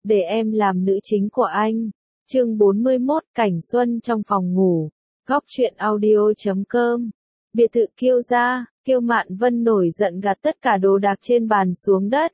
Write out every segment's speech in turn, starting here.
để em làm nữ chính của anh. Chương 41, cảnh xuân trong phòng ngủ. Góc truyện audio.com. Biệt thự Kiêu gia, Kiêu Mạn Vân nổi giận gạt tất cả đồ đạc trên bàn xuống đất.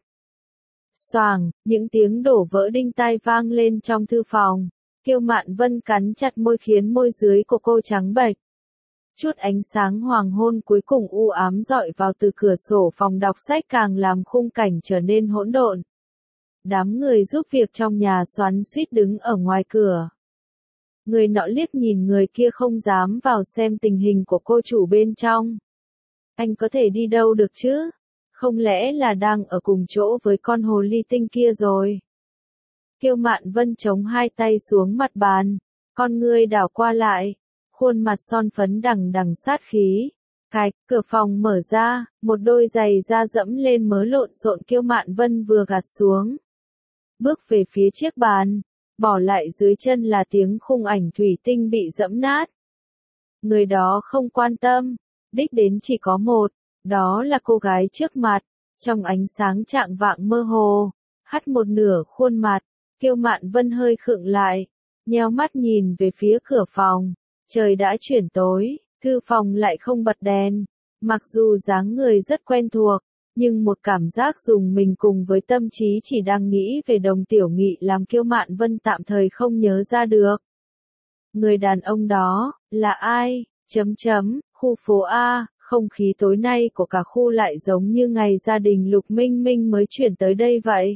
Xoàng, những tiếng đổ vỡ đinh tai vang lên trong thư phòng. Kiêu Mạn Vân cắn chặt môi khiến môi dưới của cô trắng bệch. Chút ánh sáng hoàng hôn cuối cùng u ám dọi vào từ cửa sổ phòng đọc sách càng làm khung cảnh trở nên hỗn độn. Đám người giúp việc trong nhà xoắn xuýt đứng ở ngoài cửa. Người nọ liếc nhìn người kia không dám vào xem tình hình của cô chủ bên trong. Anh có thể đi đâu được chứ? Không lẽ là đang ở cùng chỗ với con hồ ly tinh kia rồi? Kiêu Mạn Vân chống hai tay xuống mặt bàn, con ngươi đảo qua lại, khuôn mặt son phấn đằng đằng sát khí. Cạch, cửa phòng mở ra, một đôi giày da dẫm lên mớ lộn xộn Kiêu Mạn Vân vừa gạt xuống. Bước về phía chiếc bàn, bỏ lại dưới chân là tiếng khung ảnh thủy tinh bị dẫm nát. Người đó không quan tâm, đích đến chỉ có một, đó là cô gái trước mặt, trong ánh sáng chạng vạng mơ hồ, hắt một nửa khuôn mặt, Kiêu Mạn Vân hơi khựng lại, nheo mắt nhìn về phía cửa phòng, trời đã chuyển tối, thư phòng lại không bật đèn, mặc dù dáng người rất quen thuộc, nhưng một cảm giác dùng mình cùng với tâm trí chỉ đang nghĩ về Đồng Tiểu Nghị làm Kiêu Mạn Vân tạm thời không nhớ ra được. Người đàn ông đó, là ai? Khu phố A, không khí tối nay của cả khu lại giống như ngày gia đình Lục Minh Minh mới chuyển tới đây vậy.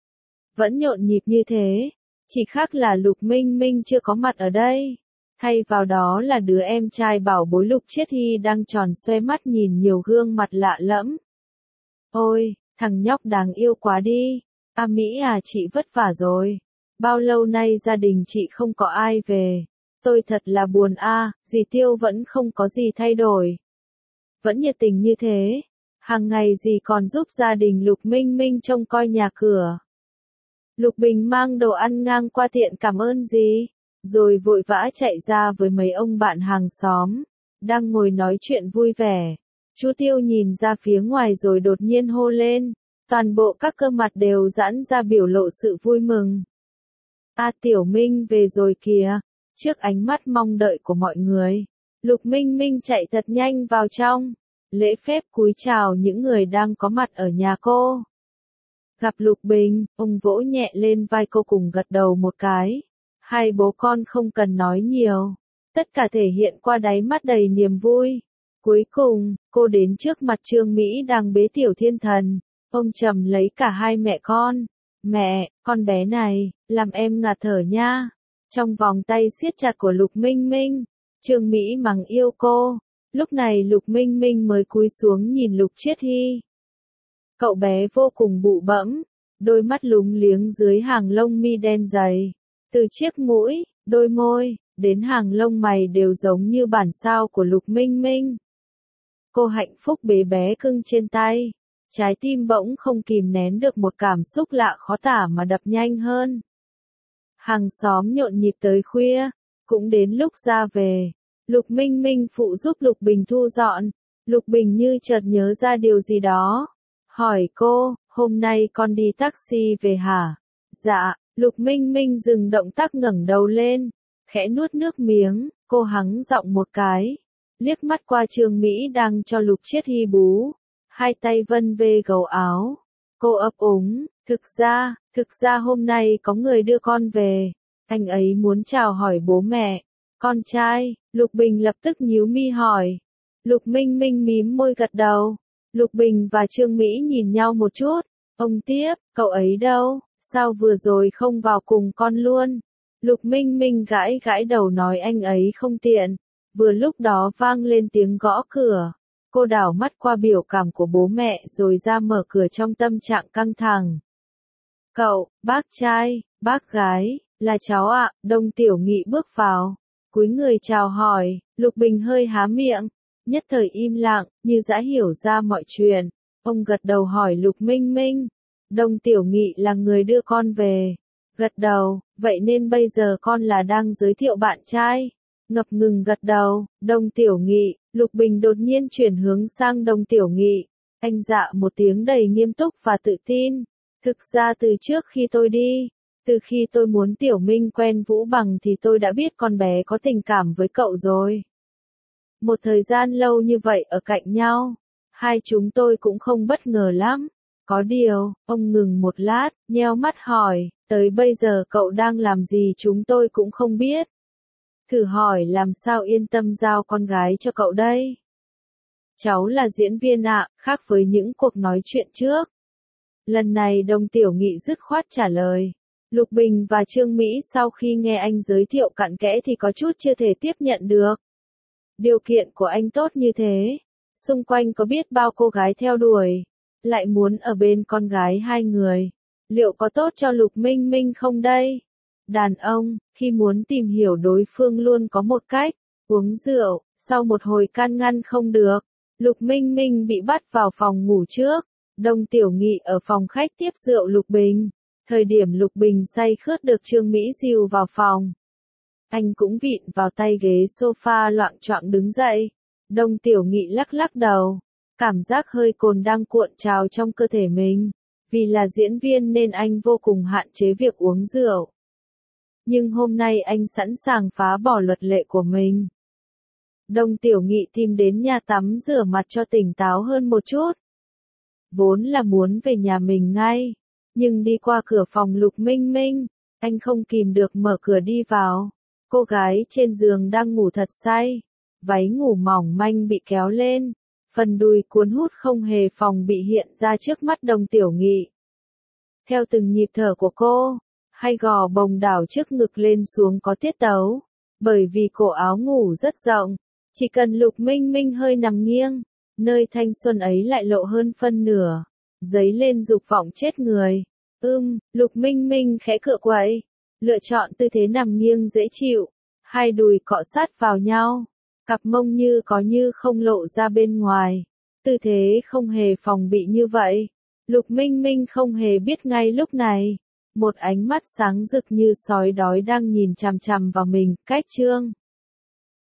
Vẫn nhộn nhịp như thế, chỉ khác là Lục Minh Minh chưa có mặt ở đây. Thay vào đó là đứa em trai bảo bối Lục Chiết Hy đang tròn xoe mắt nhìn nhiều gương mặt lạ lẫm. Ôi, thằng nhóc đáng yêu quá đi. A Mỹ à, chị vất vả rồi. Bao lâu nay gia đình chị không có ai về. Tôi thật là buồn a, dì Tiêu vẫn không có gì thay đổi. Vẫn nhiệt tình như thế. Hàng ngày dì còn giúp gia đình Lục Minh Minh trông coi nhà cửa. Lục Bình mang đồ ăn ngang qua tiện cảm ơn dì, rồi vội vã chạy ra với mấy ông bạn hàng xóm, đang ngồi nói chuyện vui vẻ. Chú Tiêu nhìn ra phía ngoài rồi đột nhiên hô lên, toàn bộ các cơ mặt đều giãn ra biểu lộ sự vui mừng. A Tiểu Minh về rồi kìa, trước ánh mắt mong đợi của mọi người, Lục Minh Minh chạy thật nhanh vào trong, lễ phép cúi chào những người đang có mặt ở nhà cô. Gặp Lục Bình, ông vỗ nhẹ lên vai cô cùng gật đầu một cái. Hai bố con không cần nói nhiều, tất cả thể hiện qua đáy mắt đầy niềm vui. Cuối cùng, cô đến trước mặt Trương Mỹ đang bế Tiểu Thiên Thần, ông trầm lấy cả hai mẹ con. Mẹ, con bé này, làm em ngạt thở nha. Trong vòng tay siết chặt của Lục Minh Minh, Trương Mỹ mắng yêu cô. Lúc này Lục Minh Minh mới cúi xuống nhìn Lục Chiết Hy. Cậu bé vô cùng bụ bẫm, đôi mắt lúng liếng dưới hàng lông mi đen dày. Từ chiếc mũi, đôi môi, đến hàng lông mày đều giống như bản sao của Lục Minh Minh. Cô hạnh phúc bế bé cưng trên tay, trái tim bỗng không kìm nén được một cảm xúc lạ khó tả mà đập nhanh hơn. Hàng xóm nhộn nhịp tới khuya, cũng đến lúc ra về. Lục Minh Minh phụ giúp Lục Bình thu dọn. Lục Bình như chợt nhớ ra điều gì đó, hỏi cô, hôm nay con đi taxi về hả? Dạ. Lục Minh Minh dừng động tác ngẩng đầu lên, khẽ nuốt nước miếng, cô hắng giọng một cái, liếc mắt qua Trương Mỹ đang cho Lục Chiết Hy bú, hai tay vân về gấu áo. Cô ấp úng, thực ra hôm nay có người đưa con về, anh ấy muốn chào hỏi bố mẹ, con trai. Lục Bình lập tức nhíu mi hỏi. Lục Minh Minh mím môi gật đầu. Lục Bình và Trương Mỹ nhìn nhau một chút, ông tiếp, cậu ấy đâu? Sao vừa rồi không vào cùng con luôn? Lục Minh Minh gãi gãi đầu nói anh ấy không tiện. Vừa lúc đó vang lên tiếng gõ cửa. Cô đảo mắt qua biểu cảm của bố mẹ rồi ra mở cửa trong tâm trạng căng thẳng. Cậu, bác trai, bác gái, là cháu ạ. Đồng Tiểu Nghị bước vào, cúi người chào hỏi. Lục Bình hơi há miệng, nhất thời im lặng, như đã hiểu ra mọi chuyện. Ông gật đầu hỏi Lục Minh Minh. Đồng Tiểu Nghị là người đưa con về. Gật đầu, vậy nên bây giờ con là đang giới thiệu bạn trai. Ngập ngừng gật đầu, Đồng Tiểu Nghị. Lục Bình đột nhiên chuyển hướng sang Đồng Tiểu Nghị. Anh dạ một tiếng đầy nghiêm túc và tự tin. Thực ra từ trước khi tôi đi, Từ khi tôi muốn Tiểu Minh quen Vũ Bằng thì tôi đã biết con bé có tình cảm với cậu rồi. Một thời gian lâu như vậy ở cạnh nhau, hai chúng tôi cũng không bất ngờ lắm. Có điều, ông ngừng một lát, nheo mắt hỏi, tới bây giờ cậu đang làm gì chúng tôi cũng không biết. Thử hỏi làm sao yên tâm giao con gái cho cậu đây? Cháu là diễn viên ạ, khác với những cuộc nói chuyện trước. Lần này Đồng Tiểu Nghị dứt khoát trả lời. Lục Bình và Trương Mỹ sau khi nghe anh giới thiệu cặn kẽ thì có chút chưa thể tiếp nhận được. Điều kiện của anh tốt như thế, xung quanh có biết bao cô gái theo đuổi, lại muốn ở bên con gái hai người. Liệu có tốt cho Lục Minh Minh không đây? Đàn ông, khi muốn tìm hiểu đối phương luôn có một cách, uống rượu, sau một hồi can ngăn không được. Lục Minh Minh bị bắt vào phòng ngủ trước, Đồng Tiểu Nghị ở phòng khách tiếp rượu Lục Bình. Thời điểm Lục Bình say khướt được Trương Mỹ dìu vào phòng. Anh cũng vịn vào tay ghế sofa loạng choạng đứng dậy. Đồng Tiểu Nghị lắc lắc đầu. Cảm giác hơi cồn đang cuộn trào trong cơ thể mình. Vì là diễn viên nên anh vô cùng hạn chế việc uống rượu. Nhưng hôm nay anh sẵn sàng phá bỏ luật lệ của mình. Đồng Tiểu Nghị tìm đến nhà tắm rửa mặt cho tỉnh táo hơn một chút. Vốn là muốn về nhà mình ngay. Nhưng đi qua cửa phòng Lục Minh Minh, anh không kìm được mở cửa đi vào. Cô gái trên giường đang ngủ thật say. Váy ngủ mỏng manh bị kéo lên. Phần đùi cuốn hút không hề phòng bị hiện ra trước mắt Đồng Tiểu Nghị. Theo từng nhịp thở của cô, hai gò bồng đảo trước ngực lên xuống có tiết tấu. Bởi vì cổ áo ngủ rất rộng, chỉ cần Lục Minh Minh hơi nằm nghiêng, nơi thanh xuân ấy lại lộ hơn phân nửa. Dấy lên dục vọng chết người. Lục Minh Minh khẽ cựa quậy, lựa chọn tư thế nằm nghiêng dễ chịu, hai đùi cọ sát vào nhau, cặp mông như có như không lộ ra bên ngoài. Tư thế không hề phòng bị như vậy. Lục Minh Minh không hề biết ngay lúc này, một ánh mắt sáng rực như sói đói đang nhìn chằm chằm vào mình, cách Trương